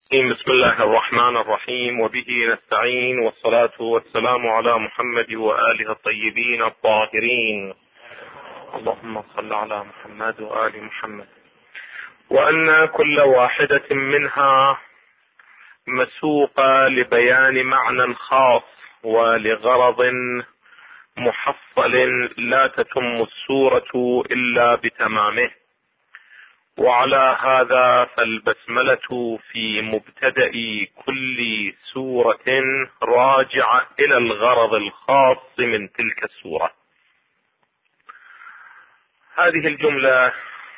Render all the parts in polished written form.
بسم الله الرحمن الرحيم، وبه نستعين، والصلاة والسلام على محمد وآله الطيبين الطاهرين. اللهم صل على محمد وآل محمد. وأن كل واحدة منها مسوقة لبيان معنى خاص ولغرض محصل لا تتم السورة إلا بتمامه. وعلى هذا فالبسملة في مبتدأ كل سورة راجعة إلى الغرض الخاص من تلك السورة. هذه الجملة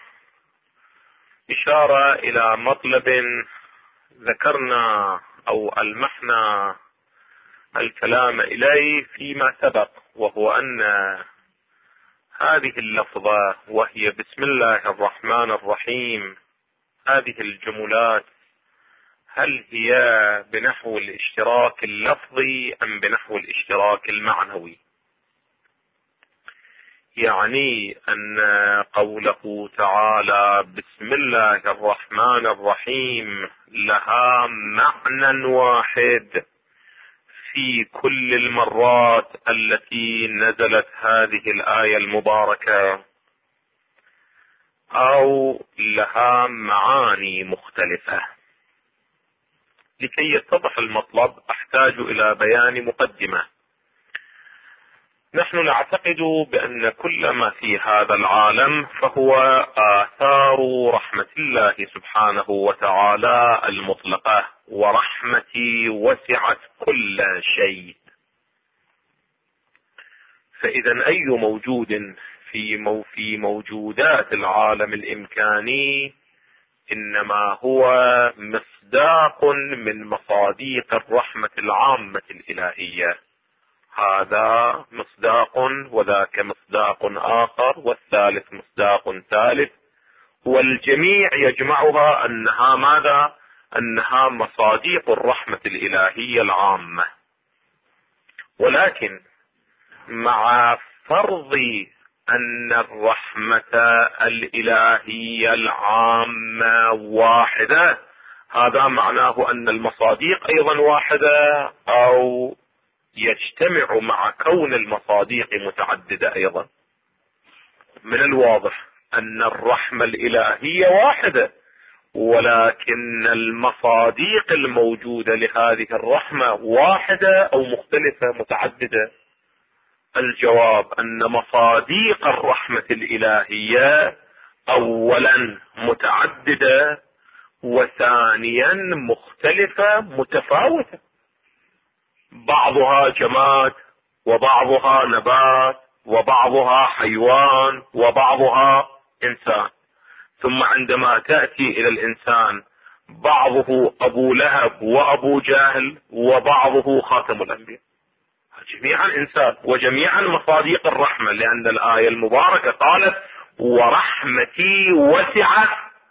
إشارة إلى مطلب ذكرنا أو ألمحنا الكلام إليه فيما سبق، وهو أن هذه اللفظة وهي بسم الله الرحمن الرحيم، هذه الجملات هل هي بنحو الاشتراك اللفظي أم بنحو الاشتراك المعنوي؟ يعني أن قوله تعالى بسم الله الرحمن الرحيم لها معنى واحد في كل المرات التي نزلت هذه الآية المباركة، أو لها معاني مختلفة؟ لكي يتضح المطلب أحتاج إلى بيان مقدمة. نحن نعتقد بأن كل ما في هذا العالم فهو آثار رحمة الله سبحانه وتعالى المطلقة، ورحمتي وسعت كل شيء. فإذا أي موجود في موجودات العالم الإمكاني إنما هو مصداق من مصاديق الرحمة العامة الإلهية. هذا مصداق وذاك مصداق آخر والثالث مصداق ثالث، والجميع يجمعها أنها ماذا؟ أنها مصاديق الرحمة الإلهية العامة. ولكن مع فرض أن الرحمة الإلهية العامة واحدة، هذا معناه أن المصاديق أيضا واحدة، أو يجتمع مع كون المصاديق متعددة أيضا. من الواضح أن الرحمة الإلهية واحدة، ولكن المصاديق الموجودة لهذه الرحمة واحدة أو مختلفة متعددة. الجواب أن مصاديق الرحمة الإلهية أولا متعددة، وثانيا مختلفة متفاوتة، بعضها جماد وبعضها نبات وبعضها حيوان وبعضها إنسان. ثم عندما تأتي إلى الإنسان بعضه أبو لهب وأبو جهل وبعضه خاتم الأنبياء، جميعا إنسان وجميعا مصاديق الرحمة، لأن الآية المباركة قالت ورحمتي وسعت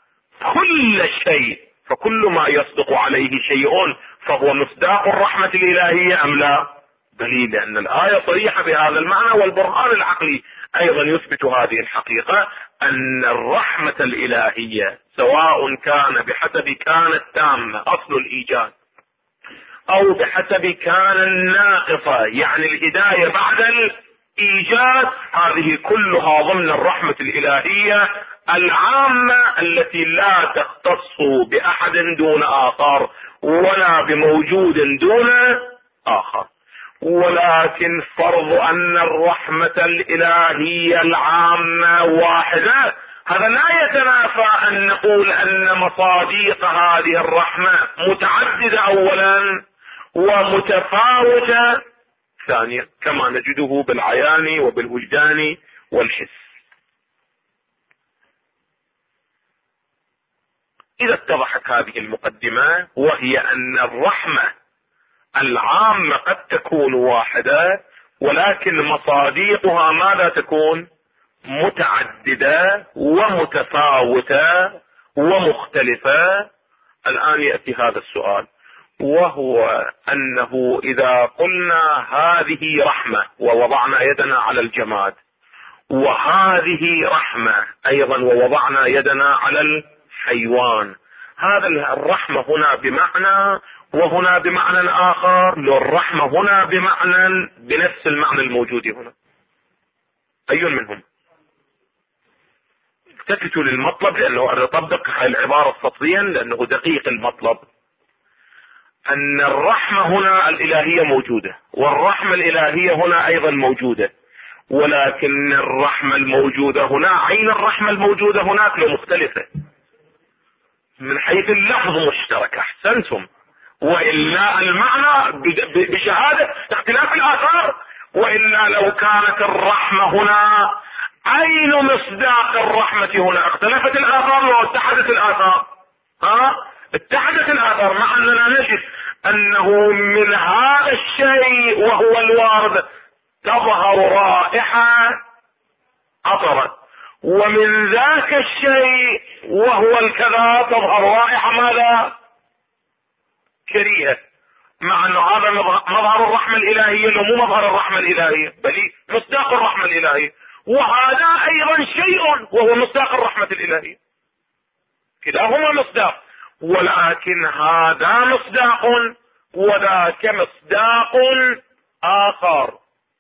كل شيء، فكل ما يصدق عليه شيء فهو مصداق الرحمة الإلهية أم لا؟ دليل أن الآية صريحة بهذا المعنى، والبرهان العقلي أيضا يثبت هذه الحقيقة، أن الرحمة الإلهية سواء كان بحسب كان التامة أصل الإيجاد، أو بحسب كان الناقصة يعني الهداية بعد الإيجاد، هذه كلها ضمن الرحمة الإلهية العامة التي لا تختص بأحد دون آخر ولا بموجود دون آخر. ولكن فرض أن الرحمة الإلهية العامة واحدة، هذا لا يتنافى أن نقول أن مصاديق هذه الرحمة متعددة أولا ومتفاوتة ثانيا، كما نجده بالعيان وبالوجدان والحس. إذا اتضحت هذه المقدمة، وهي أن الرحمة العامة قد تكون واحدة، ولكن مصاديقها ماذا تكون؟ متعددة ومتفاوتة ومختلفة. الآن يأتي هذا السؤال، وهو أنه إذا قلنا هذه رحمة ووضعنا يدنا على الجماد، وهذه رحمة أيضا ووضعنا يدنا على الحيوان، هذا الرحمة هنا بمعنى وهنا بمعنى آخر، لو الرحمة هنا بمعنى بنفس المعنى الموجود هنا، أي منهم؟ التفتوا للمطلب، لأنه أنا أطبق هاي العبارة سطريا لأنه دقيق المطلب. أن الرحمة هنا الإلهية موجودة، والرحمة الإلهية هنا أيضا موجودة، ولكن الرحمة الموجودة هنا عين الرحمة الموجودة هناك مختلفة. من حيث اللفظ مشترك، أحسنتم، وإلا المعنى بشهادة اختلاف الآثار. وإلا لو كانت الرحمة هنا عين مصداق الرحمة هنا اختلفت الآثار واتحدت الآثار. اتحدت الآثار، مع أننا نجد أنه من هذا الشيء وهو الورد تظهر رائحة عطرة، ومن ذاك الشيء وهو الكذا تظهر رائحة ماذا؟ كريهة. مع أنه هذا مظهر الرحمة الإلهية، لو مو مظهر الرحمة الإلهية بل مصداق الرحمة الإلهية، وهذا أيضا شيء وهو مصداق الرحمة الإلهية، كلاهما مصداق، ولكن هذا مصداق وذاك مصداق آخر.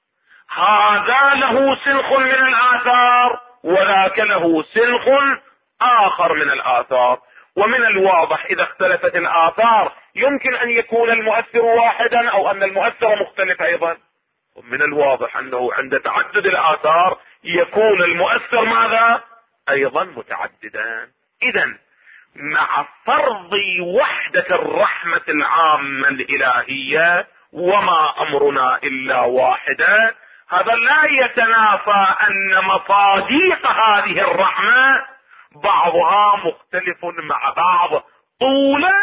هذا له سنخ من الآثار وذاك له سنخ آخر من الآثار. ومن الواضح إذا اختلفت الآثار يمكن أن يكون المؤثر واحدا أو أن المؤثر مختلف أيضا. ومن الواضح أنه عند تعدد الآثار يكون المؤثر ماذا؟ أيضا متعددا. إذن مع فرض وحدة الرحمة العامة الإلهية وما أمرنا إلا واحدة، هذا لا يتنافى أن مصاديق هذه الرحمة بعضها مختلف مع بعض طولا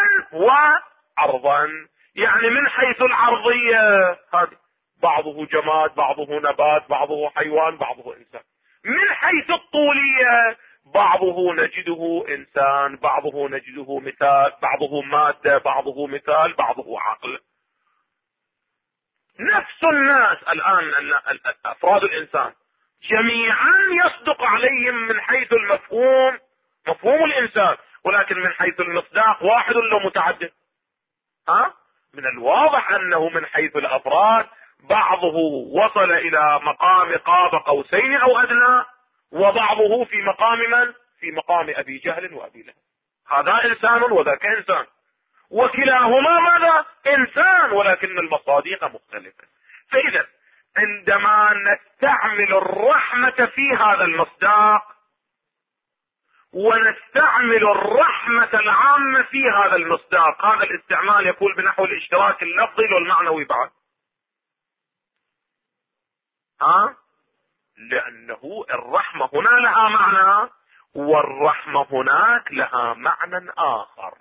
وعرضا. يعني من حيث العرضية هذه بعضه جماد، بعضه نبات، بعضه حيوان، بعضه إنسان. من حيث الطولية بعضه نجده إنسان، بعضه نجده مثال، بعضه مادة، بعضه مثال، بعضه عقل. نفس الناس الآن أفراد الإنسان جميعا يصدق عليهم من حيث المفهوم مفهوم الإنسان، ولكن من حيث المصداق واحد لو متعدد. من الواضح أنه من حيث الأفراد بعضه وصل إلى مقام قاب قوسين أو أدنى، وبعضه في مقام من؟ في مقام أبي جهل وأبي لهب. هذا إنسان وذاك إنسان، وكلاهما ماذا؟ إنسان، ولكن المصاديق مختلفة. فإذا عندما نستعمل الرحمة في هذا المصداق ونستعمل الرحمة العامة في هذا المصداق، هذا الاستعمال يكون بنحو الاشتراك اللفظي والمعنوي بعد. لأنه الرحمة هنا لها معنى والرحمة هناك لها معنى آخر.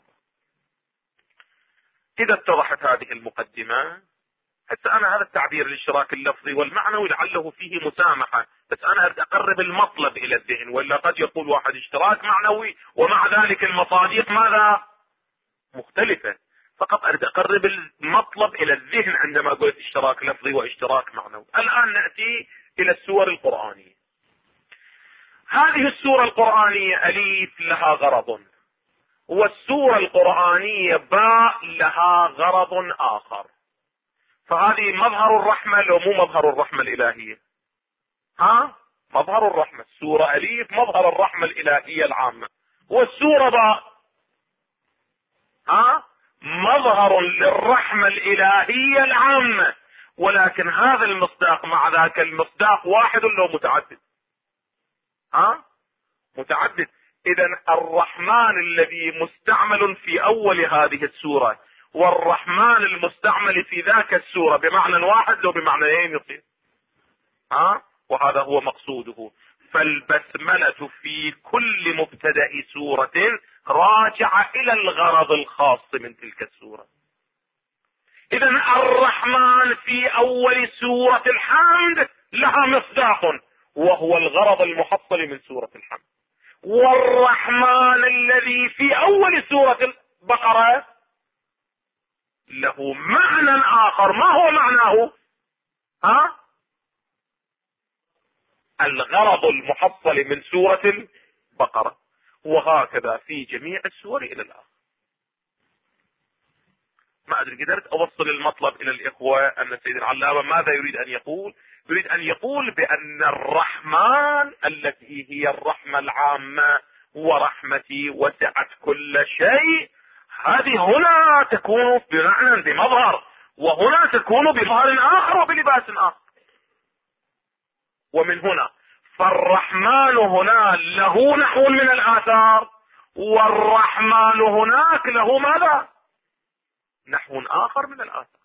إذا اتضحت هذه المقدمة، حتى أنا هذا التعبير الاشتراك اللفظي والمعنوي لعله فيه مسامحة، بس أنا أريد أقرب المطلب إلى الذهن، ولا قد يقول واحد اشتراك معنوي ومع ذلك المصاديق ماذا؟ مختلفة. فقط أريد أقرب المطلب إلى الذهن عندما قلت اشتراك لفظي واشتراك معنوي. الآن نأتي إلى السور القرآنية. هذه السورة القرآنية أليف لها غرض، والسورة القرآنية باء لها غرض آخر. فهذه مظهر الرحمة لو مو مظهر الرحمة الإلهية؟ مظهر الرحمة. السورة أليف مظهر الرحمة الإلهية العامة، والسورة باء مظهر للرحمة الإلهية العامة، ولكن هذا المصداق مع ذاك المصداق واحد لو متعدد. متعدد. إذن الرحمن الذي مستعمل في أول هذه السورة والرحمن المستعمل في ذاك السورة بمعنى واحد لو بمعنيين يصير. وهذا هو مقصوده. فالبسملة في كل مبتدأ سورة راجعة إلى الغرض الخاص من تلك السورة. إذن الرحمن في أول سورة الحمد لها مصداق وهو الغرض المحصل من سورة الحمد، والرحمن الذي في أول سورة البقرة له معنى آخر. ما هو معناه؟ الغرض المحصل من سورة البقرة. وهكذا في جميع السور إلى الآخر. ما ادري قدرت اوصل المطلب الى الاخوة ان السيد العلامة ماذا يريد ان يقول. يريد ان يقول بان الرحمن التي هي الرحمة العامة ورحمتي وسعت كل شيء، هذه هنا تكون بمعنى بمظهر، وهنا تكون بظهر اخر وبلباس اخر. ومن هنا فالرحمن هنا له نحو من الآثار، والرحمن هناك له ماذا؟ نحو آخر من الآثار.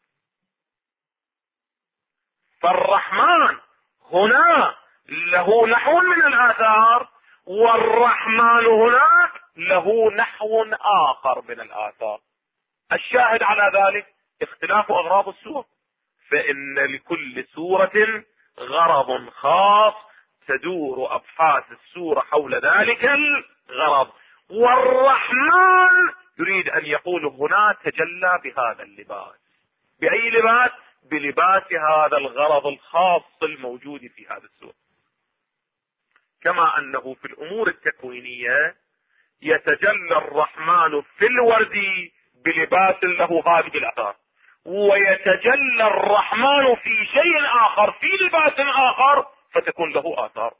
فالرحمن هنا له نحو من الآثار، والرحمن هناك له نحو آخر من الآثار. الشاهد على ذلك اختلاف أغراض السور، فإن لكل سورة غرض خاص تدور أبحاث السورة حول ذلك الغرض. والرحمن يريد أن يقول هنا تجلى بهذا اللباس. بأي لباس؟ بلباس هذا الغرض الخاص الموجود في هذا السورة. كما أنه في الأمور التكوينية يتجلى الرحمن في الورد بلباس له هذه الآثار، ويتجلى الرحمن في شيء آخر في لباس آخر فتكون له آثار.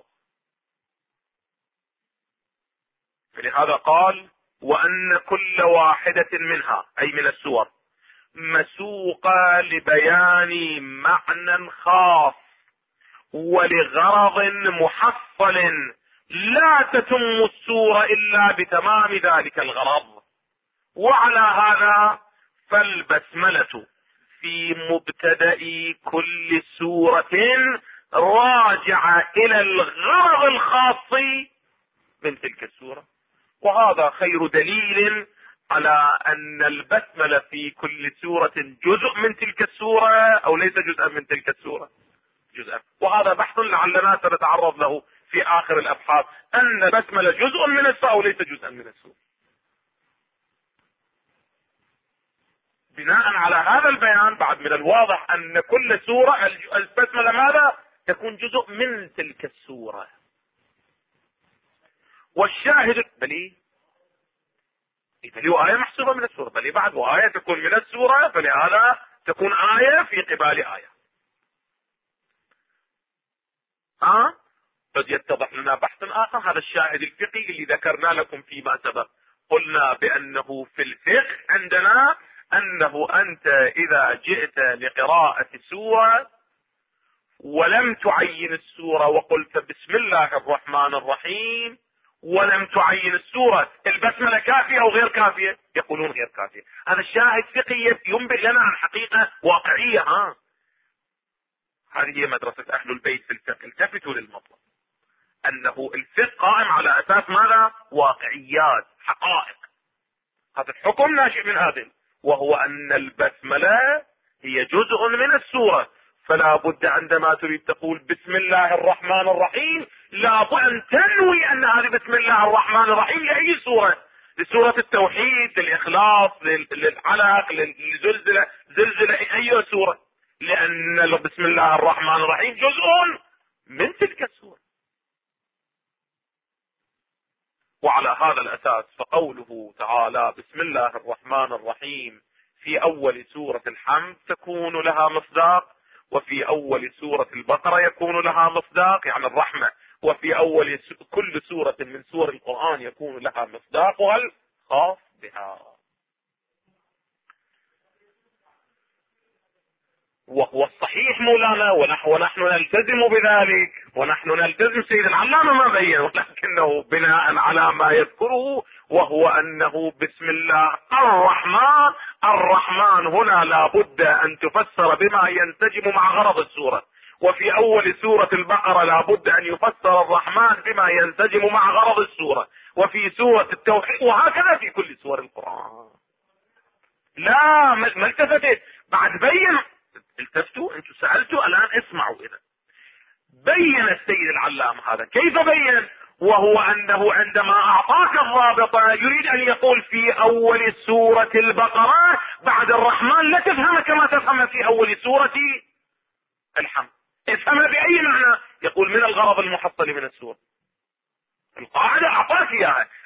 فلهذا قال وأن كل واحدة منها أي من السور مسوقة لبيان معنى خاص ولغرض محصل، لا تتم السورة إلا بتمام ذلك الغرض. وعلى هذا فالبسملة في مبتدأ كل سورة راجعة إلى الغرض الخاص من تلك السورة. وهذا خير دليل على أن البسملة في كل سورة جزء من تلك السورة أو ليس جزءا من تلك السورة، جزءا. وهذا بحث لعلنا سنتعرض له في آخر الأبحاث، أن البسملة جزء من السورة أو ليس جزءا من السورة. بناء على هذا البيان بعد من الواضح أن كل سورة البسملة ماذا؟ تكون جزء من تلك السورة. والشاهد بلي آية محسوبة من السورة، بل بعد وآية تكون من السورة، فلهذا تكون آية في قبال آية. قد يتضح لنا بحث آخر، هذا الشاهد الفقهي اللي ذكرنا لكم فيما سبق. قلنا بأنه في الفقه عندنا أنه أنت إذا جئت لقراءة سورة ولم تعين السورة وقلت بسم الله الرحمن الرحيم ولم تعين السورة، البسملة كافية أو غير كافية؟ يقولون غير كافية. هذا الشاهد فقهي ينبئ لنا عن حقيقة واقعية. هذه هي مدرسة أهل البيت في الفقه. التفتوا للمطلب أنه الفقه قائم على أساس ماذا؟ واقعيات، حقائق. هذا الحكم ناشئ من هذا، وهو أن البسملة هي جزء من السورة، فلا بد عندما تريد تقول بسم الله الرحمن الرحيم لا بد أن تنوي أن هذه بسم الله الرحمن الرحيم لأي سورة؟ لسورة التوحيد، للإخلاص، للعلق، للزلزلة، زلزلة أي سورة؟ لأن بسم الله الرحمن الرحيم جزء من تلك السورة. وعلى هذا الأساس فقوله تعالى بسم الله الرحمن الرحيم في أول سورة الحمد تكون لها مصداق، وفي أول سورة البقرة يكون لها مصداق يعني الرحمة، وفي أول كل سورة من سور القرآن يكون لها مصداقها الخاص بها. وهو الصحيح مولانا، ونحن نلتزم بذلك، ونحن نلتزم. سيد العلامة ما بين، ولكنه بناء على ما يذكره، وهو أنه بسم الله الرحمن، الرحمن هنا لا بد أن تفسر بما ينسجم مع غرض السورة. وفي أول سورة البقرة لا بد أن يفسر الرحمن بما ينسجم مع غرض السورة. وفي سورة التوحيد، وهكذا في كل سور القرآن. لا ما التفتت بعد بين. التفتوا انتم سألتوا الآن اسمعوا. إذا بين السيد العلام هذا كيف بين، وهو أنه عندما أعطاك الرابطة يريد أن يقول في أول سورة البقرة بعد الرحمن لا تفهم كما تفهم في أول سورة الحمد. افهمها بأي معنى؟ يقول من الغرض المحصل من السورة. القاعدة أعطاك إياها،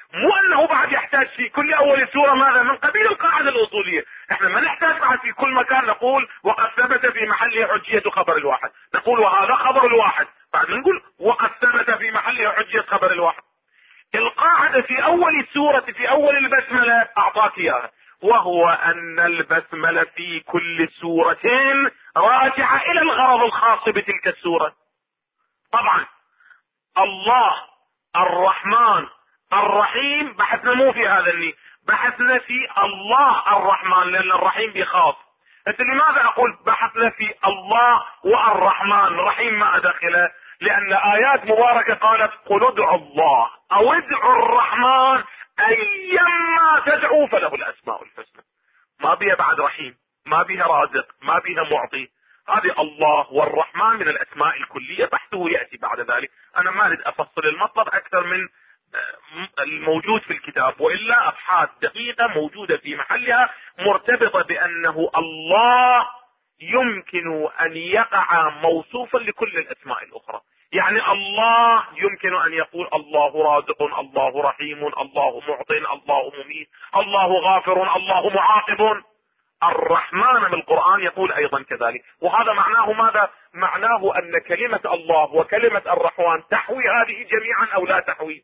مو انه بعد يحتاج في كل اول سورة ماذا من قبيل القاعدة الاصولية. احنا ما نحتاج بعد في كل مكان نقول وقد ثبت في محله حجية خبر الواحد، نقول وهذا خبر الواحد، بعد نقول وقد ثبت في محله حجية خبر الواحد. القاعدة في اول سورة في اول البسملة اعطاك اياها، وهو ان البسملة في كل سورة راجعة الى الغرض الخاص بتلك السورة. طبعا الله الرحمن الرحيم بحثنا مو في هذا اللي بحثنا في الله الرحمن، لان الرحيم بخاص. انت لماذا اقول بحثنا في الله والرحمن؟ رحيم ما ادخله، لان ايات مباركة قالت قل ادعوا الله او ادعوا الرحمن ايما تدعوا فله الاسماء الحسنى. ما بها بعد رحيم، ما بها رازق، ما بها معطي. هذه الله والرحمن من الاسماء الكلية، بحثه يأتي بعد ذلك. انا ما اريد افصل المطلب اكثر من الموجود في الكتاب، والا ابحاث دقيقة موجودة في محلها مرتبطة بانه الله يمكن ان يقع موصوفا لكل الاسماء الاخرى. يعني الله يمكن ان يقول الله رازق، الله رحيم، الله معط، الله مميت، الله غافر، الله معاقب. الرحمن من القرآن يقول ايضا كذلك. وهذا معناه ماذا؟ معناه ان كلمة الله وكلمة الرحمن تحوي هذه جميعا او لا تحوي؟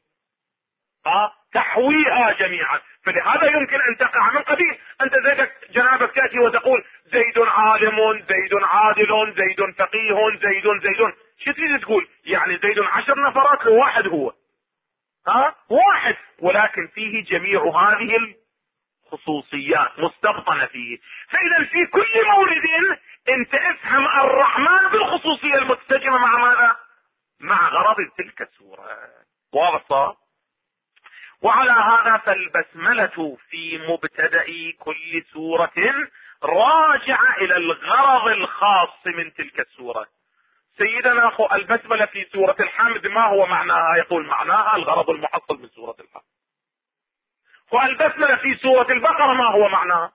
تحويها جميعا. فلهذا يمكن ان تقع من قبيل انت زيدك جنابك تأتي وتقول زيد عالم، زيد عادل، زيد فقيه، زيد. شو تريد تقول؟ يعني زيد 10 نفرات واحد هو واحد، ولكن فيه جميع هذه الخصوصيات مستبطنة فيه. فاذا في كل مورد انت افهم الرحمن بالخصوصية المتسجمة مع ماذا؟ مع غرض تلك السورة. واضح صار؟ وعلى هذا فالبسملة في مبتدأ كل سورة راجعة الى الغرض الخاص من تلك السورة. سيدنا اخو البسملة في سورة الحمد ما هو معناها؟ يقول معناها الغرض المحصل من سورة الحمد. والبسملة في سورة البقرة ما هو معناها؟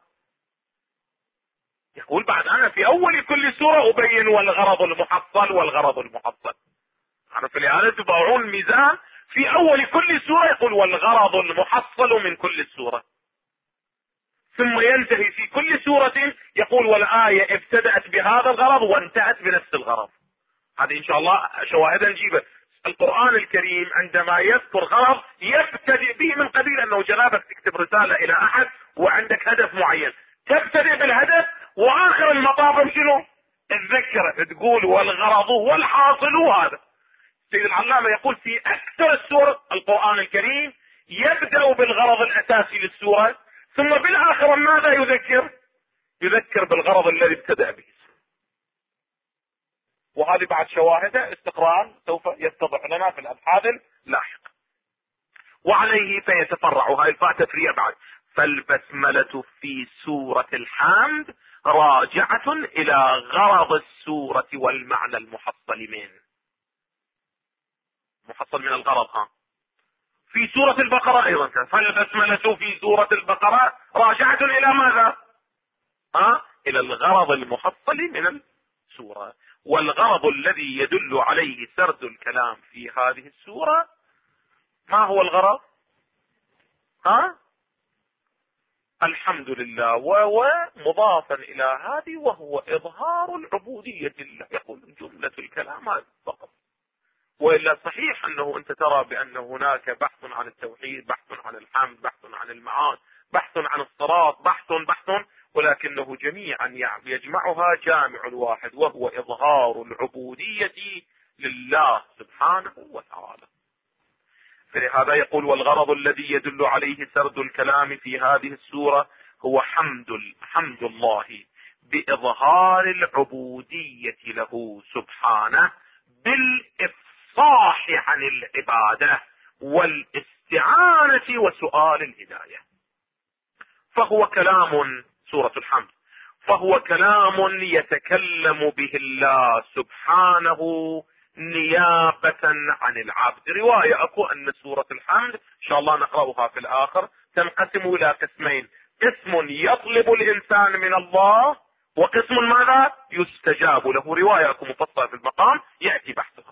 يقول بعد انا في اول كل سورة ابين والغرض المحصل والغرض المحصل. فلهذا تبعون الميزان في اول كل سورة يقول والغرض المحصل من كل سورة، ثم ينتهي في كل سورة يقول والآية ابتدأت بهذا الغرض وانتهت بنفس الغرض. هذه ان شاء الله شواهد نجيبه. القرآن الكريم عندما يذكر غرض يبتدئ به من قبيل انه جنابك تكتب رسالة الى احد وعندك هدف معين، تبتدئ بالهدف واخر المطاف شنو؟ تذكر تقول والغرض والحاصل هذا. سيد العلامة يقول في اكثر السور القرآن الكريم يبدأ بالغرض الاساسي للسورة، ثم بالاخر ماذا يذكر؟ يذكر بالغرض الذي ابتدأ به. وهذه بعد شواهد استقرار سوف يتضح لنا في الابحاث اللاحقة. وعليه فيتفرع هاي الفاء تفريع بعد. فالبسملة في سورة الحمد راجعة الى غرض السورة والمعنى المحصل منه. محصل من الغرض في سورة البقرة ايضا كان. فالبسملة في سورة البقرة راجعة الى ماذا؟ الى الغرض المحصل من السورة. والغرض الذي يدل عليه سرد الكلام في هذه السورة ما هو الغرض؟ الحمد لله ومضافا الى هذه وهو اظهار العبودية لله. يقول جملة الكلام هذا فقط. وإلا صحيح أنه أنت ترى بأن هناك بحث عن التوحيد، بحث عن الحمد، بحث عن المعاد، بحث عن الصراط، بحث ولكنه جميعا يجمعها جامع واحد وهو إظهار العبودية لله سبحانه وتعالى. فلهذا يقول والغرض الذي يدل عليه سرد الكلام في هذه السورة هو حمد الله بإظهار العبودية له سبحانه بالإفصاح عن العبادة والاستعانة وسؤال الهداية. فهو كلام سورة الحمد، فهو كلام يتكلم به الله سبحانه نيابة عن العبد. رواية اكو ان سورة الحمد ان شاء الله نقرأها في الاخر تنقسم الى قسمين، قسم يطلب الانسان من الله وقسم ماذا؟ يستجاب له. رواية اكو مفصلة في المقام يأتي بحثها.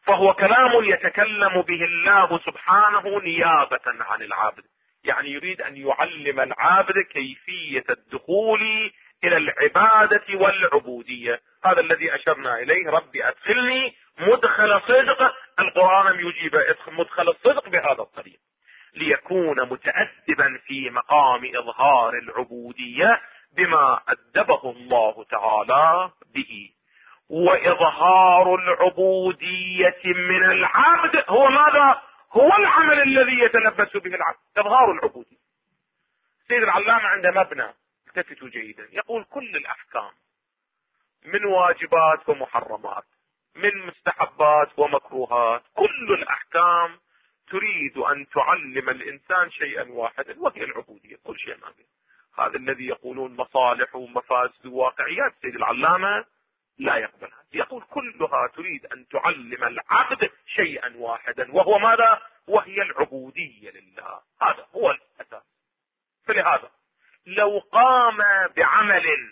فهو كلام يتكلم به الله سبحانه نيابة عن العبد، يعني يريد ان يعلم العبد كيفية الدخول الى العبادة والعبودية. هذا الذي اشرنا اليه، ربي ادخلني مدخل صدق. القرآن يجيب مدخل الصدق بهذا الطريق، ليكون متأدبا في مقام اظهار العبودية بما أدبه الله تعالى به. واظهار العبودية من العبد هو ماذا؟ هو العمل الذي يتلبس به العبد، اظهار العبودية. سيد العلامة عند مبنى، التفتوا جيدا، يقول كل الاحكام من واجبات ومحرمات، من مستحبات ومكروهات، كل الاحكام تريد ان تعلم الانسان شيئا واحدا وهي العبودية. كل شيء ما به. هذا الذي يقولون مصالح ومفاسد وواقعيات، سيد العلامة لا يقبلها، يقول كلها تريد ان تعلم العبد شيئا واحدا وهو ماذا؟ وهي العبودية لله. هذا هو الاساس. فلهذا لو قام بعمل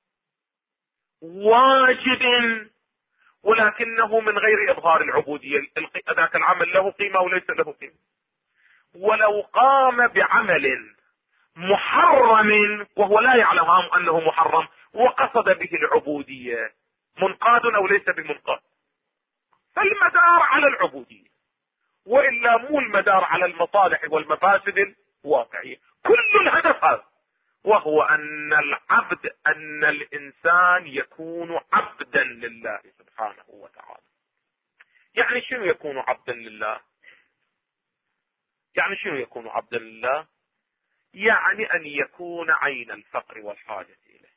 واجب ولكنه من غير اظهار العبودية، ذاك العمل له قيمة وليس له قيمة. ولو قام بعمل محرم وهو لا يعلم انه محرم وقصد به العبودية، منقاد او ليس بمنقاد؟ فالمدار على العبودية، والا مو المدار على المصالح والمفاسد الواقعية. كل الهدف هذا، وهو ان الانسان يكون عبدا لله سبحانه وتعالى. يعني شنو يكون عبدا لله؟ يعني شنو يكون عبدا لله؟ يعني ان يكون عين الفقر والحاجة اليه.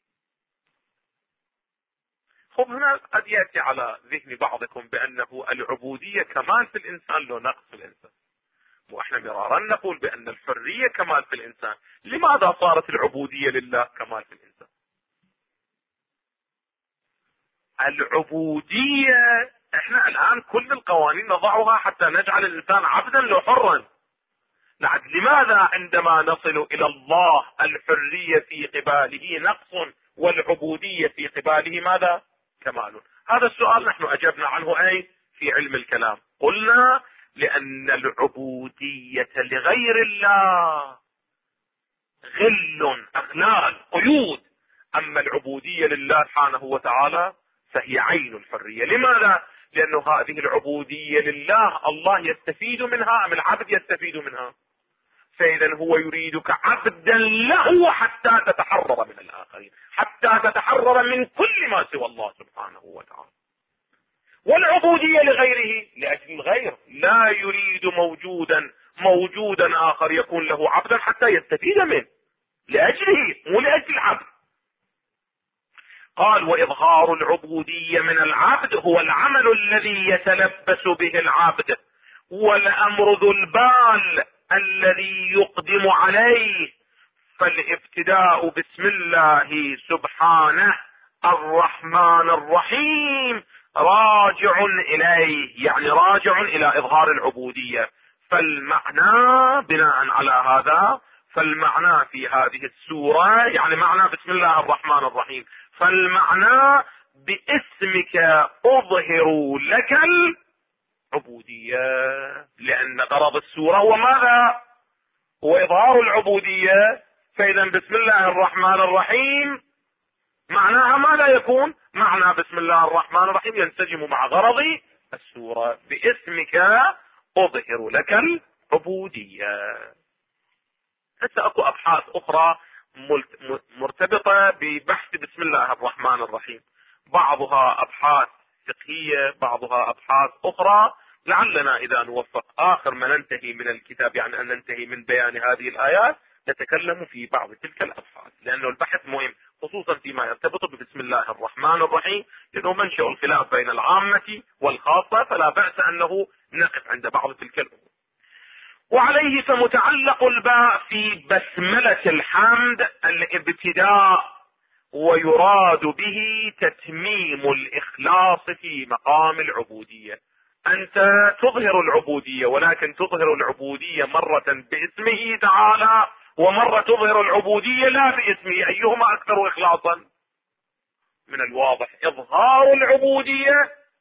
خب هنا قد يأتي على ذهن بعضكم بانه العبودية كمال في الانسان لو نقص في الانسان، واحنا مرارا نقول بان الحرية كمال في الانسان. لماذا صارت العبودية لله كمال في الانسان؟ العبودية احنا الان كل القوانين نضعها حتى نجعل الانسان عبدا لو حرا. لماذا عندما نصل الى الله الحرية في قباله نقص والعبودية في قباله ماذا؟ كمال. هذا السؤال نحن اجبنا عنه اي في علم الكلام، قلنا لان العبودية لغير الله غل، اغلال، قيود. اما العبودية لله سبحانه وتعالى فهي عين الحرية. لماذا؟ لانه هذه العبودية لله الله يستفيد منها ام العبد يستفيد منها؟ فاذا هو يريدك عبدا له حتى تتحرر من الاخرين، حتى تتحرر من كل ما سوى الله سبحانه وتعالى. والعبودية لغيره لاجل الغير، لا يريد موجودا اخر يكون له عبدا حتى يستفيد منه، لاجله مو لاجل العبد. قال واظهار العبودية من العبد هو العمل الذي يتلبس به العبد، والامر ذو البال الذي يقدم عليه. فالابتداء بسم الله سبحانه الرحمن الرحيم راجع اليه، يعني راجع الى اظهار العبودية. فالمعنى بناء على هذا، فالمعنى في هذه السورة يعني معنى بسم الله الرحمن الرحيم، فالمعنى باسمك اظهر لك العبودية، لان غرض السورة هو ماذا؟ هو اظهار العبودية. فاذا بسم الله الرحمن الرحيم معناها ماذا يكون؟ معنى بسم الله الرحمن الرحيم ينسجم مع غرض السورة، باسمك اظهر لك العبودية. هسه اكو ابحاث اخرى مرتبطة ببحث بسم الله الرحمن الرحيم، بعضها ابحاث فقهية، بعضها ابحاث اخرى. لعلنا اذا نوفق اخر ما ننتهي من الكتاب، يعني ان ننتهي من بيان هذه الايات، نتكلم في بعض تلك الابحاث، لانه البحث مهم خصوصا فيما يرتبط ببسم الله الرحمن الرحيم، لانه منشأ الخلاف بين العامة والخاصة، فلا بأس انه نقف عند بعض تلك الامور. وعليه فمتعلق الباء في بسملة الحمد الابتداء، ويراد به تتميم الإخلاص في مقام العبودية. أنت تظهر العبودية، ولكن تظهر العبودية مرة باسمه تعالى، ومرة تظهر العبودية لا باسمه. أيهما أكثر إخلاصا؟ من الواضح إظهار العبودية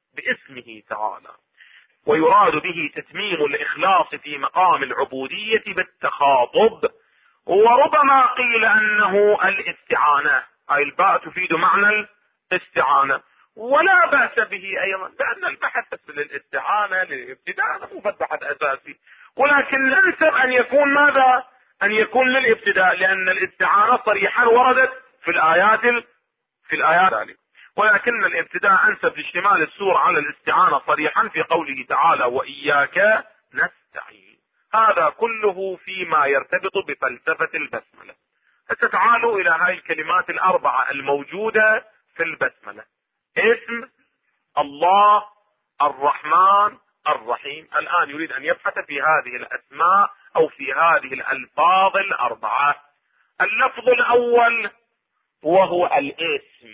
باسمه تعالى، ويراد به تتميم الإخلاص في مقام العبودية بالتخاطب. وربما قيل أنه الاستعانة، أي الباء تفيد معنى الاستعانة، ولا بأس به أيضا، لأن البحث للاستعانة للابتداء مو بحث أساسي، ولكن ننسب أن يكون ماذا؟ أن يكون للابتداء، لأن الاستعانة صريحا وردت في الآيات ذلك، ولكن الابتداء أنسب لاشتمال السورة على الاستعانة صريحا في قوله تعالى وإياك نستعين. هذا كله فيما يرتبط بفلسفة البسملة. فتعالوا إلى هاي الكلمات الأربعة الموجودة في البسملة: اسم الله، الرحمن، الرحيم. الآن يريد أن يبحث في هذه الأسماء أو في هذه الألفاظ الأربعة. اللفظ الأول وهو الاسم.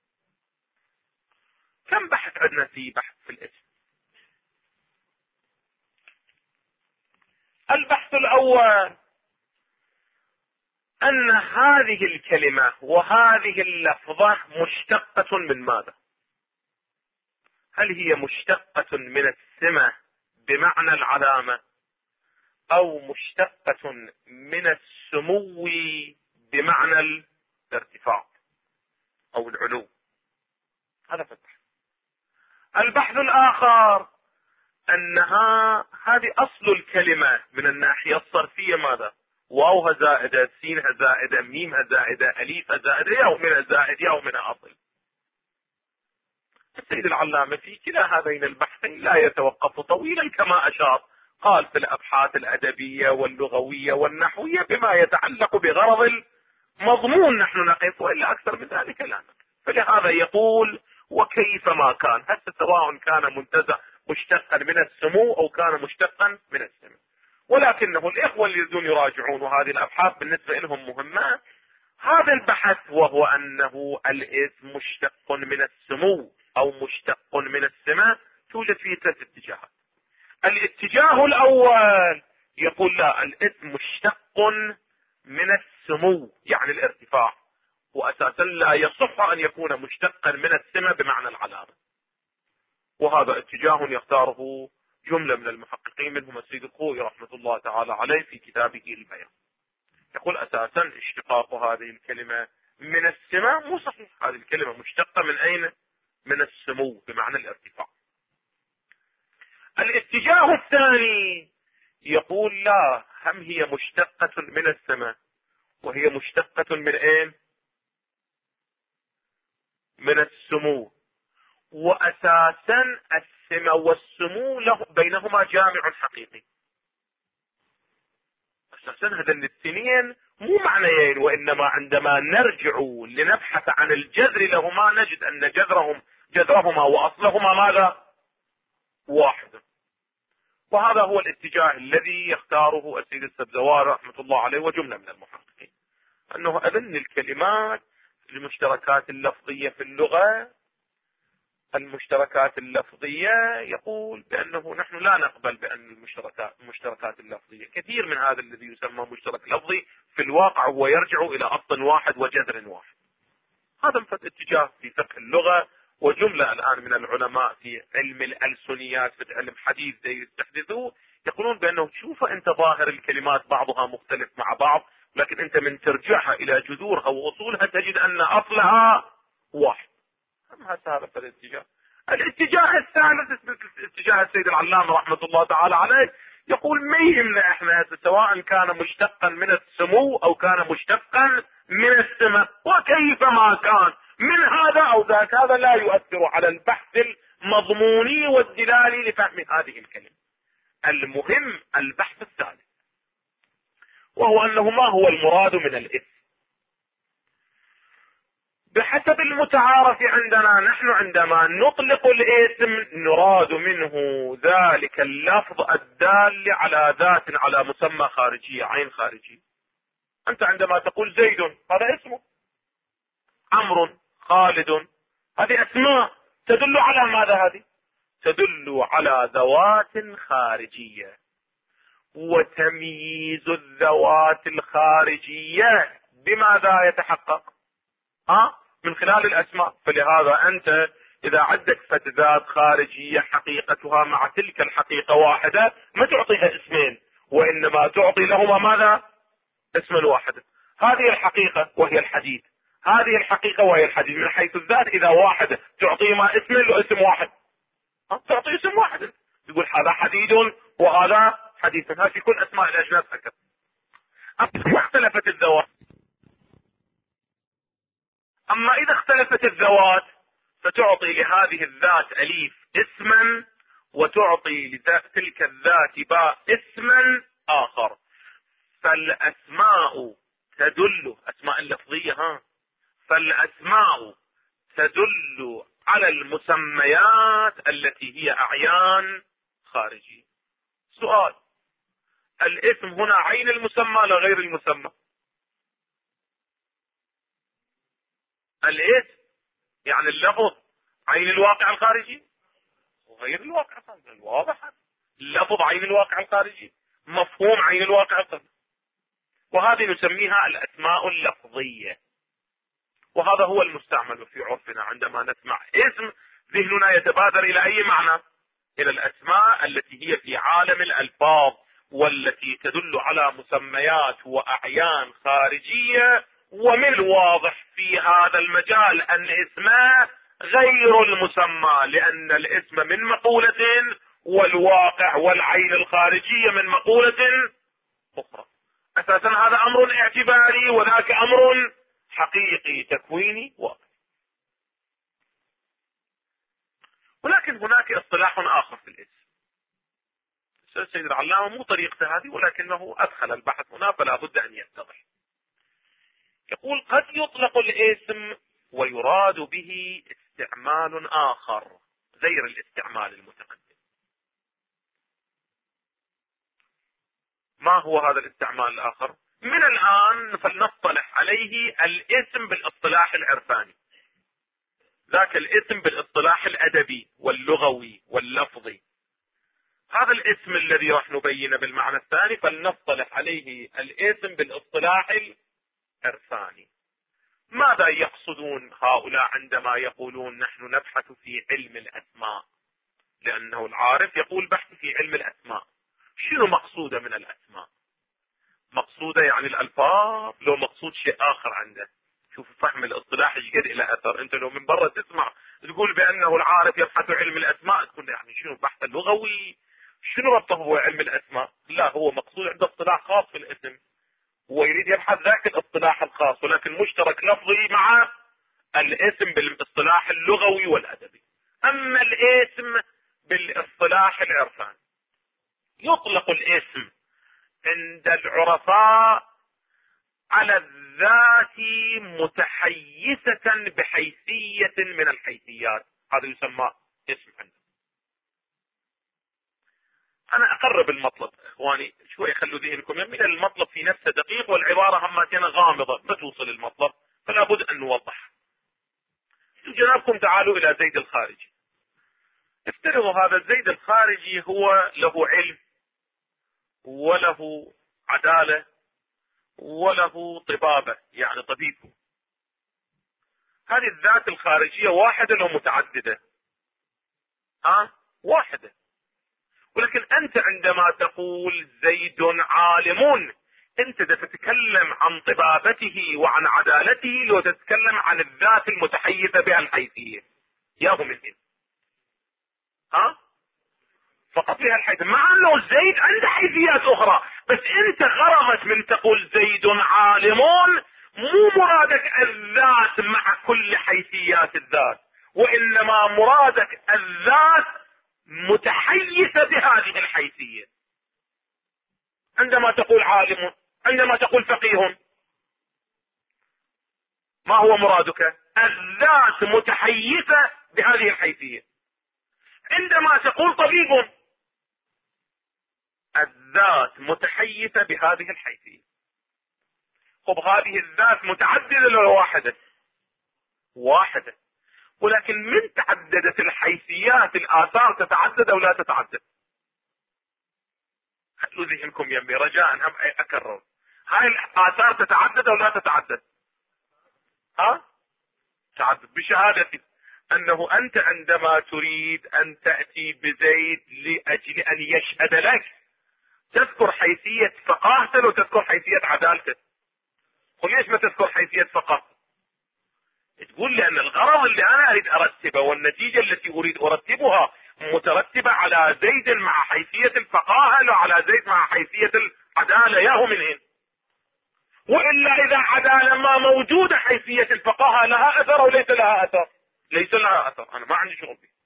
كم بحث عندنا في بحث في الاسم؟ البحث الأول أن هذه الكلمة وهذه اللفظة مشتقة من ماذا؟ هل هي مشتقة من السمة بمعنى العلامة، أو مشتقة من السمو بمعنى الارتفاع أو العلو؟ هذا فتح. البحث الآخر أنها هذه أصل الكلمة من الناحية الصرفية ماذا؟ واوها زائدة، سينها زائدة، ميمها زائدة، أليفها زائدة، يا منها زائد يا منها أصل. السيد العلامة في كلا هذين البحثين لا يتوقف طويلا كما أشار، قال في الأبحاث الأدبية واللغوية والنحوية بما يتعلق بغرض المضمون نحن نقف، وإلا أكثر من ذلك لا نقف. فلهذا يقول وكيف ما كان، هسه سواء كان منتزع مشتقا من السمو أو كان مشتقا من السمو. ولكنه الإخوة اللي يريدون يراجعون وهذه الأبحاث بالنسبة لهم مهمة، هذا البحث وهو أنه الاسم مشتق من السمو أو مشتق من السماء، توجد فيه ثلاث اتجاهات. الاتجاه الأول يقول لا، الاسم مشتق من السمو يعني الارتفاع، وأساسا لا يصح أن يكون مشتقا من السماء بمعنى العلامة. وهذا اتجاه يختاره جملة من المحققين منهم السيد الخوئي رحمة الله تعالى عليه في كتابه البيان. يقول أساسا اشتقاق هذه الكلمة من السماء مو صحيح، هذه الكلمة مشتقة من أين؟ من السمو بمعنى الارتفاع. الاتجاه الثاني يقول لا، هم هي مشتقة من السماء، وهي مشتقة من أين؟ من السمو. وأساسا السماء والسمو له بينهما جامع حقيقي. أساسا هذين الاثنين مو معنيين، وإنما عندما نرجع لنبحث عن الجذر لهما نجد أن جذرهما وأصلهما ماذا؟ واحد. وهذا هو الاتجاه الذي يختاره السيد السبزواري رحمة الله عليه وجملة من المحققين، أنه أذن الكلمات المشتركات اللفظية في اللغة، المشتركات اللفظية يقول بأنه نحن لا نقبل بأن المشتركات اللفظية، كثير من هذا الذي يسمى مشترك لفظي في الواقع هو يرجع إلى أصل واحد وجذر واحد. هذا مثل اتجاه في فقه اللغة، وجملة الآن من العلماء في علم الألسنيات في علم حديث يستحدثوه يقولون بأنه شوف أنت ظاهر الكلمات بعضها مختلف مع بعض، لكن أنت من ترجعها إلى جذورها وأصولها تجد أن أصلها واحد. هذا الاتجاه. الاتجاه الثالث اتجاه السيد العلامة رحمة الله تعالى عليه، يقول ما يهمنا احنا سواء كان مشتقا من السمو او كان مشتقا من السماء، وكيف ما كان من هذا او ذاك، هذا لا يؤثر على البحث المضموني والدلالي لفهم هذه الكلمة. المهم البحث الثالث، وهو انه ما هو المراد من الاسم. بحسب المتعارف عندنا نحن عندما نطلق الاسم نراد منه ذلك اللفظ الدال على ذات، على مسمى خارجية، عين خارجية. أنت عندما تقول زيد هذا اسمه، عمرو، خالد، هذه أسماء تدل على ماذا؟ هذه تدل على ذوات خارجية، وتمييز الذوات الخارجية بماذا يتحقق؟ من خلال الأسماء. فلهذا أنت اذا عندك فد ذات خارجية حقيقتها مع تلك الحقيقة واحدة، ما تعطيها اسمين، وانما تعطي لهما ماذا؟ اسما واحدا. هذه الحقيقة وهي الحديد، هذه الحقيقة وهي الحديد. من حيث الذات اذا واحدة تعطيه ما اسمين لو اسم واحد، تعطي اسم واحد، تقول هذا حديد وهذا حديث. هذا في كل اسماء الاجناس هكذا. اما اختلفت الذوات، اما اذا اختلفت الذوات فتعطي لهذه الذات اليف اسما، وتعطي لتلك الذات باء اسما اخر. فالاسماء تدل، اسماء اللفظية فالاسماء تدل على المسميات التي هي اعيان خارجية. سؤال: الاسم هنا عين المسمى لا غير المسمى؟ الاسم يعني اللفظ عين الواقع الخارجي وغير الواقع الخارجي، واضح. اللفظ عين الواقع الخارجي، مفهوم عين الواقع الخارجي، وهذه نسميها الاسماء اللفظية. وهذا هو المستعمل في عرفنا. عندما نسمع اسم ذهننا يتبادر الى اي معنى؟ الى الاسماء التي هي في عالم الالفاظ، والتي تدل على مسميات واعيان خارجية. ومن الواضح في هذا المجال ان اسمه غير المسمى، لان الاسم من مقولة والواقع والعين الخارجية من مقولة اخرى. اساسا هذا امر اعتباري وذاك امر حقيقي تكويني واقعي. ولكن هناك اصطلاح اخر في الاسم. السيد العلامة مو طريقته هذه، ولكنه ادخل البحث هنا فلا بد ان يتضح. يقول: قد يطلق الاسم ويراد به استعمال اخر غير الاستعمال المتقدم. ما هو هذا الاستعمال الاخر؟ من الان فلنصطلح عليه الاسم بالاصطلاح العرفاني، ذاك الاسم بالاصطلاح الادبي واللغوي واللفظي. هذا الاسم الذي راح نبينه بالمعنى الثاني فلنصطلح عليه الاسم بالاصطلاح العرفاني. ماذا يقصدون هؤلاء عندما يقولون نحن نبحث في علم الاسماء؟ لانه العارف يقول بحث في علم الاسماء. شنو مقصوده من الاسماء؟ مقصوده يعني الالفاظ، لو مقصود شيء اخر عنده؟ شوف فهم الاصطلاح ايش قد له اثر. انت لو من برا تسمع تقول بانه العارف يبحث علم الاسماء، تقول يعني شنو بحث اللغوي؟ شنو ربطه هو علم الاسماء؟ لا، هو مقصود عنده اصطلاح خاص في الاسم، ويريد يبحث ذاك الاصطلاح الخاص، ولكن مشترك لفظي مع الاسم بالاصطلاح اللغوي والادبي. اما الاسم بالاصطلاح العرفاني، يطلق الاسم عند العرفاء على الذات متحيزة بحيثية من الحيثيات، هذا يسمى اسم عنده. انا اقرب المطلب اخواني شوي، خلوا ذهنكم من المطلب في نفسه دقيق، والعبارة هماتنا غامضة ما توصل المطلب، فلا بد ان نوضح. جنابكم تعالوا الى زيد الخارجي. افترضوا هذا الزيد الخارجي هو له علم وله عدالة وله طبابة، يعني طبيب. هذه الذات الخارجية واحدة لو متعددة؟ واحدة. ولكن انت عندما تقول زيد عالم، انت تتكلم عن طبابته وعن عدالته لو تتكلم عن الذات المتحيزة بها الحيثية، ياهم الاثنين فقط بها الحيثية، مع انه زيد عنده حيثيات اخرى، بس انت غرضك من تقول زيد عالم مو مرادك الذات مع كل حيثيات الذات، وانما مرادك الذات متحيزة بهذه الحيثية. عندما تقول عالم، عندما تقول فقيه، ما هو مرادك؟ الذات متحيزة بهذه الحيثية. عندما تقول طبيب، الذات متحيزة بهذه الحيثية. طب هذه الذات متعددة ولا واحدة؟ واحدة. ولكن من تعددت الحيثيات الآثار تتعدد أو لا تتعدد؟ خلوا ذهنكم يمي رجاء، هم أكرر، هاي الآثار تتعدد أو لا تتعدد؟ تعدد بشهادتي. انه انت عندما تريد ان تأتي بزيد لاجل ان يشهد لك تذكر حيثية فقاهته وتذكر حيثية عدالته. وليش ما تذكر حيثية فقاهته؟ تقول لان الغرض اللي انا اريد ارتبه والنتيجة التي اريد ارتبها مترتبة على زيد مع حيثية الفقاهة لا على زيد مع حيثية العدالة. ياهو من هنا. والا اذا عدالة ما موجودة حيثية الفقاهة لها اثر او ليس لها اثر؟ ليس لها اثر. انا ما عندي شغل به.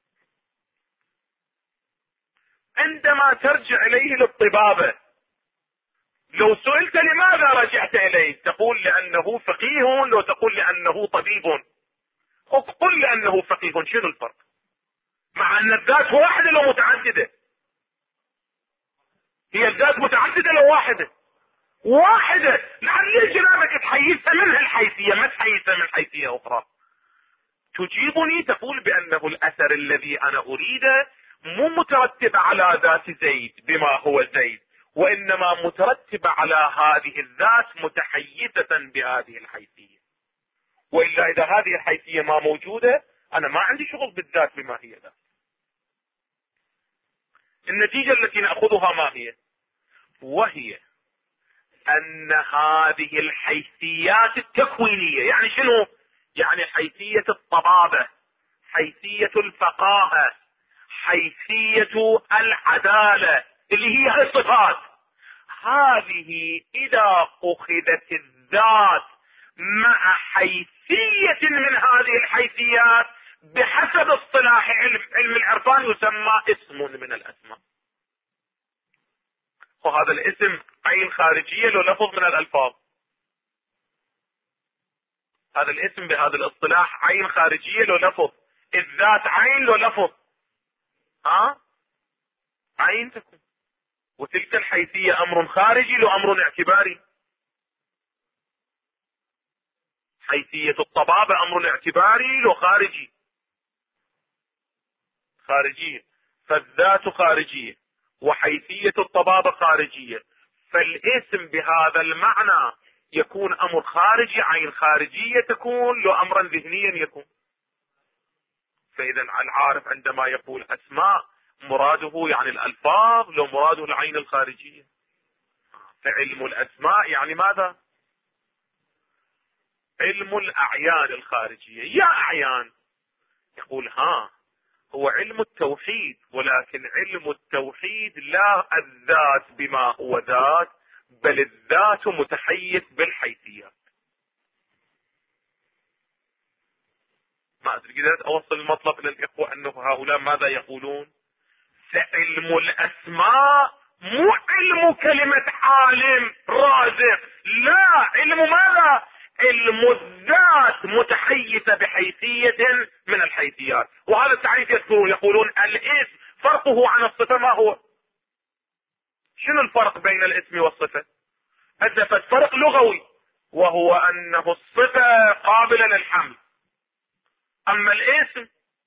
عندما ترجع اليه للطبابة لو سئلت لماذا رجعت اليه تقول لانه فقيه، لو تقول لانه طبيب. قل لانه فقيه. شنو الفرق؟ مع ان الذات واحدة لو متعددة. هي الذات متعددة لو واحدة. واحدة. لعل جنابك تحيزها منها الحيثية ما تحيزها من حيثية اخرى. تجيبني تقول بانه الاثر الذي انا اريده مو مترتب على ذات زيد بما هو زيد، وانما مترتب على هذه الذات متحيزة بهذه الحيثية. والا اذا هذه الحيثية ما موجودة انا ما عندي شغل بالذات بما هي ذات. النتيجة التي نأخذها ما هي؟ وهي ان هذه الحيثيات التكوينية، يعني شنو؟ يعني حيثية الطبابة، حيثية الفقاهة، حيثية العدالة اللي هي الصفات، هذه اذا اخذت الذات مع حيثية من هذه الحيثيات بحسب اصطلاح علم العرفان يسمى اسم من الاسماء. وهذا الاسم عين خارجية لو لفظ من الالفاظ. هذا الاسم بهذا الاصطلاح عين خارجية لو لفظ. الذات عين لو لفظ. عين تكون. وتلك الحيثية امر خارجي لو امر اعتباري. حيثية الطبابة امر اعتباري لو خارجي. خارجية. فالذات خارجية وحيثية الطبابة خارجية، فالاسم بهذا المعنى يكون امر خارجي. عين خارجية تكون لو امرا ذهنيا يكون. فاذا العارف عندما يقول اسماء مراده يعني الالفاظ لو مراده العين الخارجية. فعلم الاسماء يعني ماذا؟ علم الاعيان الخارجية. يا اعيان يقول هو علم التوحيد، ولكن علم التوحيد لا الذات بما هو ذات بل الذات متحيز بالحيثيات. ما ادري قدرت اوصل المطلب للاخوة انه هؤلاء ماذا يقولون؟ فعلم الاسماء مو علم كلمة عالم رازق، لا، علم ماذا؟ علم الذات متحيزة بحيثية من الحيثيات. وهذا التعريف يقولون الاسم فرقه عن الصفة ما هو؟ شنو الفرق بين الاسم والصفة؟ الصفة فرق لغوي وهو انه الصفة قابلة للحمل، اما الاسم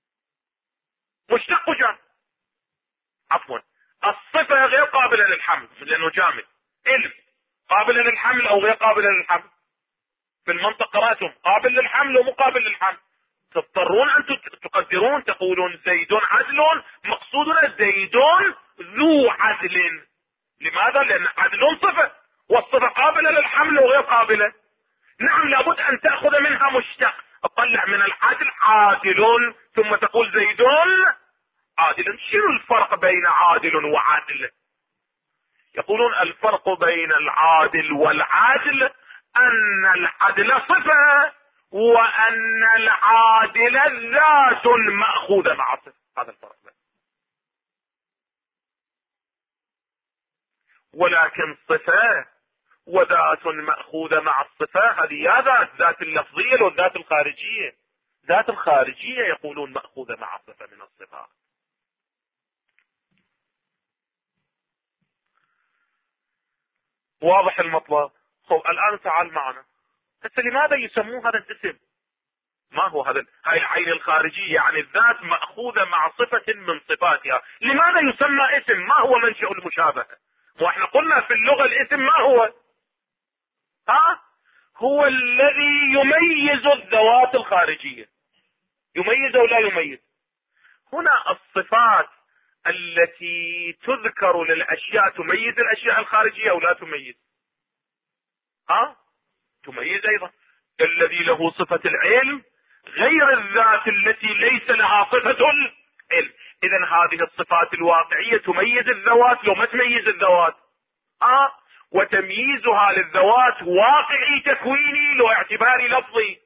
مشتق جامد. عفوا، الصفة غير قابلة للحمل لانه جامد. علم قابلة للحمل او غير قابلة للحمل؟ في المنطق قرأتم قابل للحمل ومقابل للحمل. تضطرون ان تقدرون تقولون زيد عدل، مقصودنا زيد ذو عدل. لماذا؟ لان عدل صفة والصفة قابلة للحمل وغير قابلة. نعم لابد ان تأخذ منها مشتق. اطلع من العدل عادل ثم تقول زيد عادل. شنو الفرق بين عادل وعادل؟ يقولون الفرق بين العادل والعادل ان العدل صفة وان العادل ذات مأخوذة مع صفة. هذا الفرق بين. ولكن صفة وذات مأخوذة مع الصفة هذه يا ذات اللفظية والذات الخارجية. ذات الخارجية يقولون مأخوذة مع الصفة من الصفات. واضح المطلب؟ الآن تعال معنا. لماذا يسمون هذا الاسم؟ ما هو هذا؟ هاي العين الخارجية يعني الذات مأخوذة مع صفة من صفاتها. لماذا يسمى اسم؟ ما هو منشأ المشابهة؟ واحنا قلنا في اللغة الاسم ما هو؟ هو الذي يميز الذوات الخارجية. يميز او لا يميز؟ هنا الصفات التي تذكر للاشياء تميز الاشياء الخارجية او لا تميز؟ تميز ايضا. الذي له صفة العلم غير الذات التي ليس لها صفة العلم. اذا هذه الصفات الواقعية تميز الذوات لو ما تميز الذوات. وتمييزها للذوات واقعي تكويني لو اعتباري لفظي.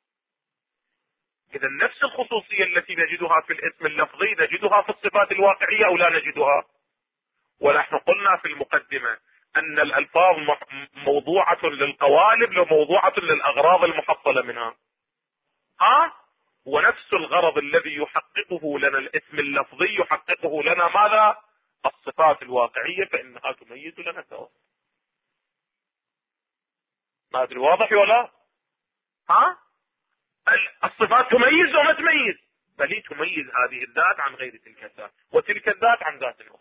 اذا نفس الخصوصية التي نجدها في الاسم اللفظي نجدها في الصفات الواقعية او لا نجدها؟ ونحن قلنا في المقدمة ان الالفاظ موضوعة للقوالب وموضوعة للاغراض المحصلة منها. ونفس الغرض الذي يحققه لنا الاسم اللفظي يحققه لنا ماذا؟ الصفات الواقعية، فانها تميز لنا الذوات. ما ادري واضح ولا؟ الصفات تميز وما تميز؟ بل تميز هذه الذات عن غير تلك الذات، وتلك الذات عن ذات اخرى.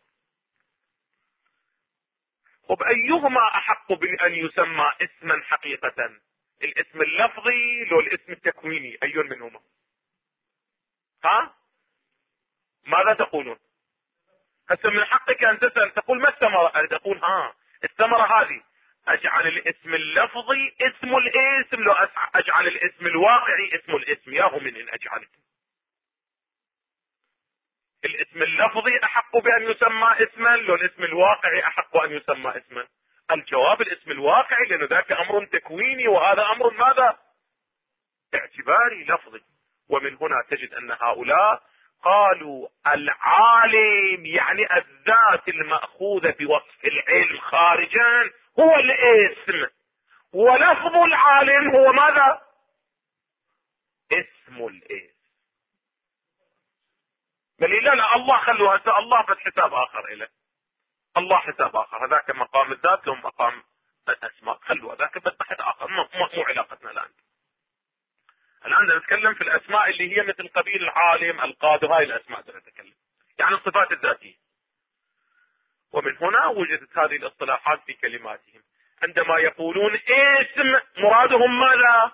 طب ايهما احق بان يسمى اسما حقيقة؟ الاسم اللفظي لو الاسم التكويني؟ اي منهما؟ ماذا تقولون؟ هسه من حقك ان تسأل تقول ما الثمرة؟ تقول الثمرة هذه اجعل الاسم اللفظي اسم الاسم لو اجعل الاسم الواقعي اسم الاسم. ياهو من ان اجعلك الاسم اللفظي احق بان يسمى اسما لو الاسم الواقعي احق ان يسمى اسما؟ الجواب الاسم الواقعي، لان ذاك امر تكويني وهذا امر ماذا؟ اعتباري لفظي. ومن هنا تجد ان هؤلاء قالوا العالم يعني الذات المأخوذة بوصف العلم خارجا هو الاسم، ولفظ العالم هو ماذا؟ اسم الاسم. بل لا الله خلوها الله في حساب اخر له. الله حساب اخر، هذاك مقام الذات له مقام الاسماء، خلوا هذاك بحث اخر مو علاقتنا الان. الان نتكلم في الاسماء اللي هي مثل قبيل العالم القادر، هاي الاسماء نتكلم يعني الصفات الذاتية. ومن هنا وجدت هذه الاصطلاحات في كلماتهم. عندما يقولون اسم مرادهم ماذا؟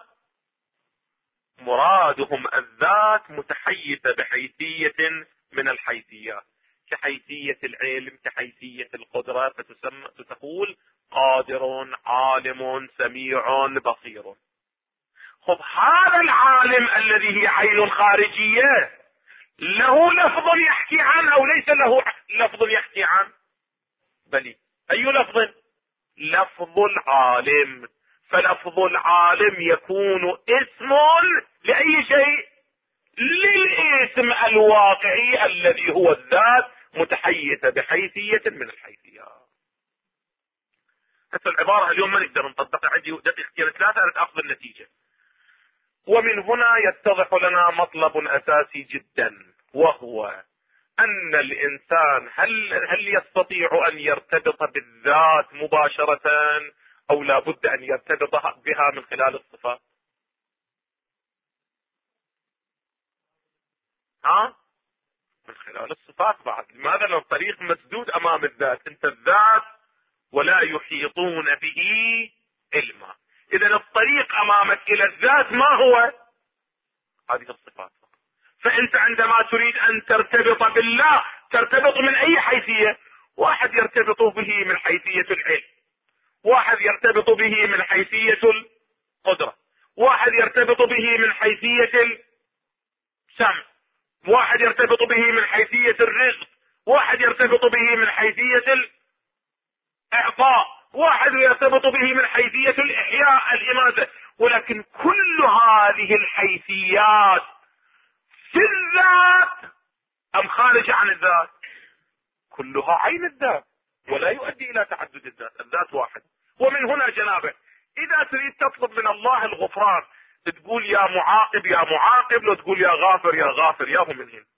مرادهم الذات متحيزة بحيثية من الحيثيات، كحيثية العلم، كحيثية القدرة، فتقول قادر، عالم، سميع، بصير. خب هذا العالم الذي هي عين خارجية له لفظ يحكي عنه او ليس له لفظ يحكي عنه؟ بل اي لفظ؟ لفظ العالم. فلفظ العالم يكون اسم لأي شيء؟ للاسم الواقعي الذي هو الذات متحيزة بحيثية من الحيثيات. هسه العبارة اليوم ما نقدر نطبقها، عندي دقيقتين ثلاثة تأخذ النتيجة. ومن هنا يتضح لنا مطلب أساسي جدا، وهو أن الإنسان هل يستطيع أن يرتبط بالذات مباشرة أو لا بد أن يرتبط بها من خلال الصفات؟ من خلال الصفات بعد. لماذا؟ لو الطريق مسدود أمام الذات، أنت الذات ولا يحيطون به علما. إذا الطريق أمامك إلى الذات ما هو؟ هذه الصفات. فأنت عندما تريد أن ترتبط بالله ترتبط من أي حيثية؟ واحد يرتبط به من حيثية العلم، واحد يرتبط به من حيثية القدرة، واحد يرتبط به من حيثية السمع، واحد يرتبط به من حيثية الرزق، واحد يرتبط به من حيثية الإعطاء، واحد يرتبط به من حيثية الإحياء، الإماتة. ولكن كل هذه الحيثيات في الذات أم خارجة عن الذات؟ كلها عين الذات ولا يؤدي إلى تعدد الذات، الذات واحد. ومن هنا جنابه إذا تريد تطلب من الله الغفران تقول يا معاقب يا معاقب، لو تقول يا غافر يا غافر، ياهو من هنا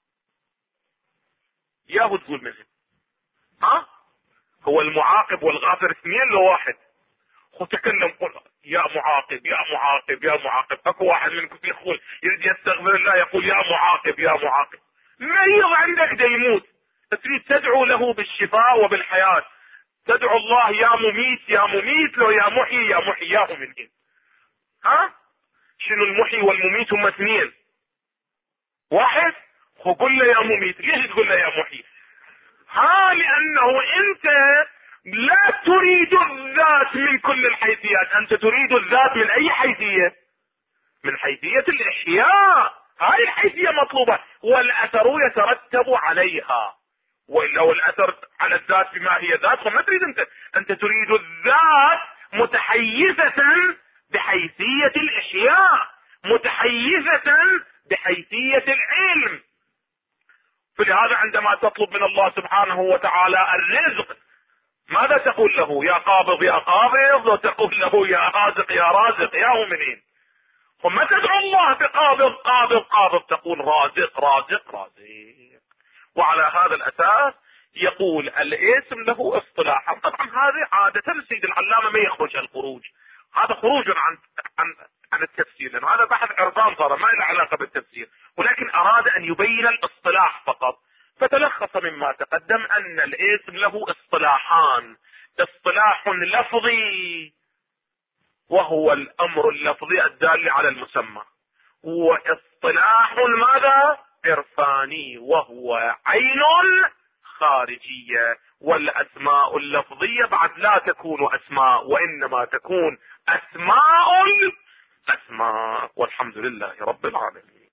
ياهو تقول من هنا. هو المعاقب والغافر اثنين لو واحد؟ تكلم قل يا معاقب يا معاقب يا معاقب. اكو واحد منكم يقول يريد يستغفر الله يقول يا معاقب يا معاقب. مريض عندك دا يموت تريد تدعو له بالشفاء وبالحياة، تدعو الله يا مميت يا مميت، لو يا محيي يا محيي، ياهو من هنا. شنو المحيي والمميت؟ هم اثنين. واحد وقل له يا مميت. ليش تقول له يا محيي؟ لانه انت لا تريد الذات من كل الحيثيات، انت تريد الذات من اي حيثية؟ من حيثية الاحياء. هاي الحيثية مطلوبة، والاثر يترتب عليها. ولو الاثر على الذات بما هي ذات فما تريد انت تريد الذات متحيزة بحيثية الاحياء، متحيزة بحيثية العلم. فلهذا عندما تطلب من الله سبحانه وتعالى الرزق ماذا تقول له؟ يا قابض يا قابض، وتقول له يا رازق يا رازق يا مؤمنين. ثم تدعو الله بقابض قابض قابض، تقول رازق رازق رازق. وعلى هذا الاساس يقول الاسم له اصطلاحا. طبعا هذه عادة سيد العلامة ما يخرج الخروج، هذا خروج عن التفسير، لأن هذا بحث عرضان صار ما له علاقة بالتفسير، ولكن اراد ان يبين الاصطلاح فقط. فتلخص مما تقدم ان الاسم له اصطلاحان: اصطلاح لفظي وهو الامر اللفظي الدال على المسمى، واصطلاح ماذا؟ عرفاني وهو عين خارجية. والاسماء اللفظية بعد لا تكون اسماء، وانما تكون اسماء. والحمد لله رب العالمين.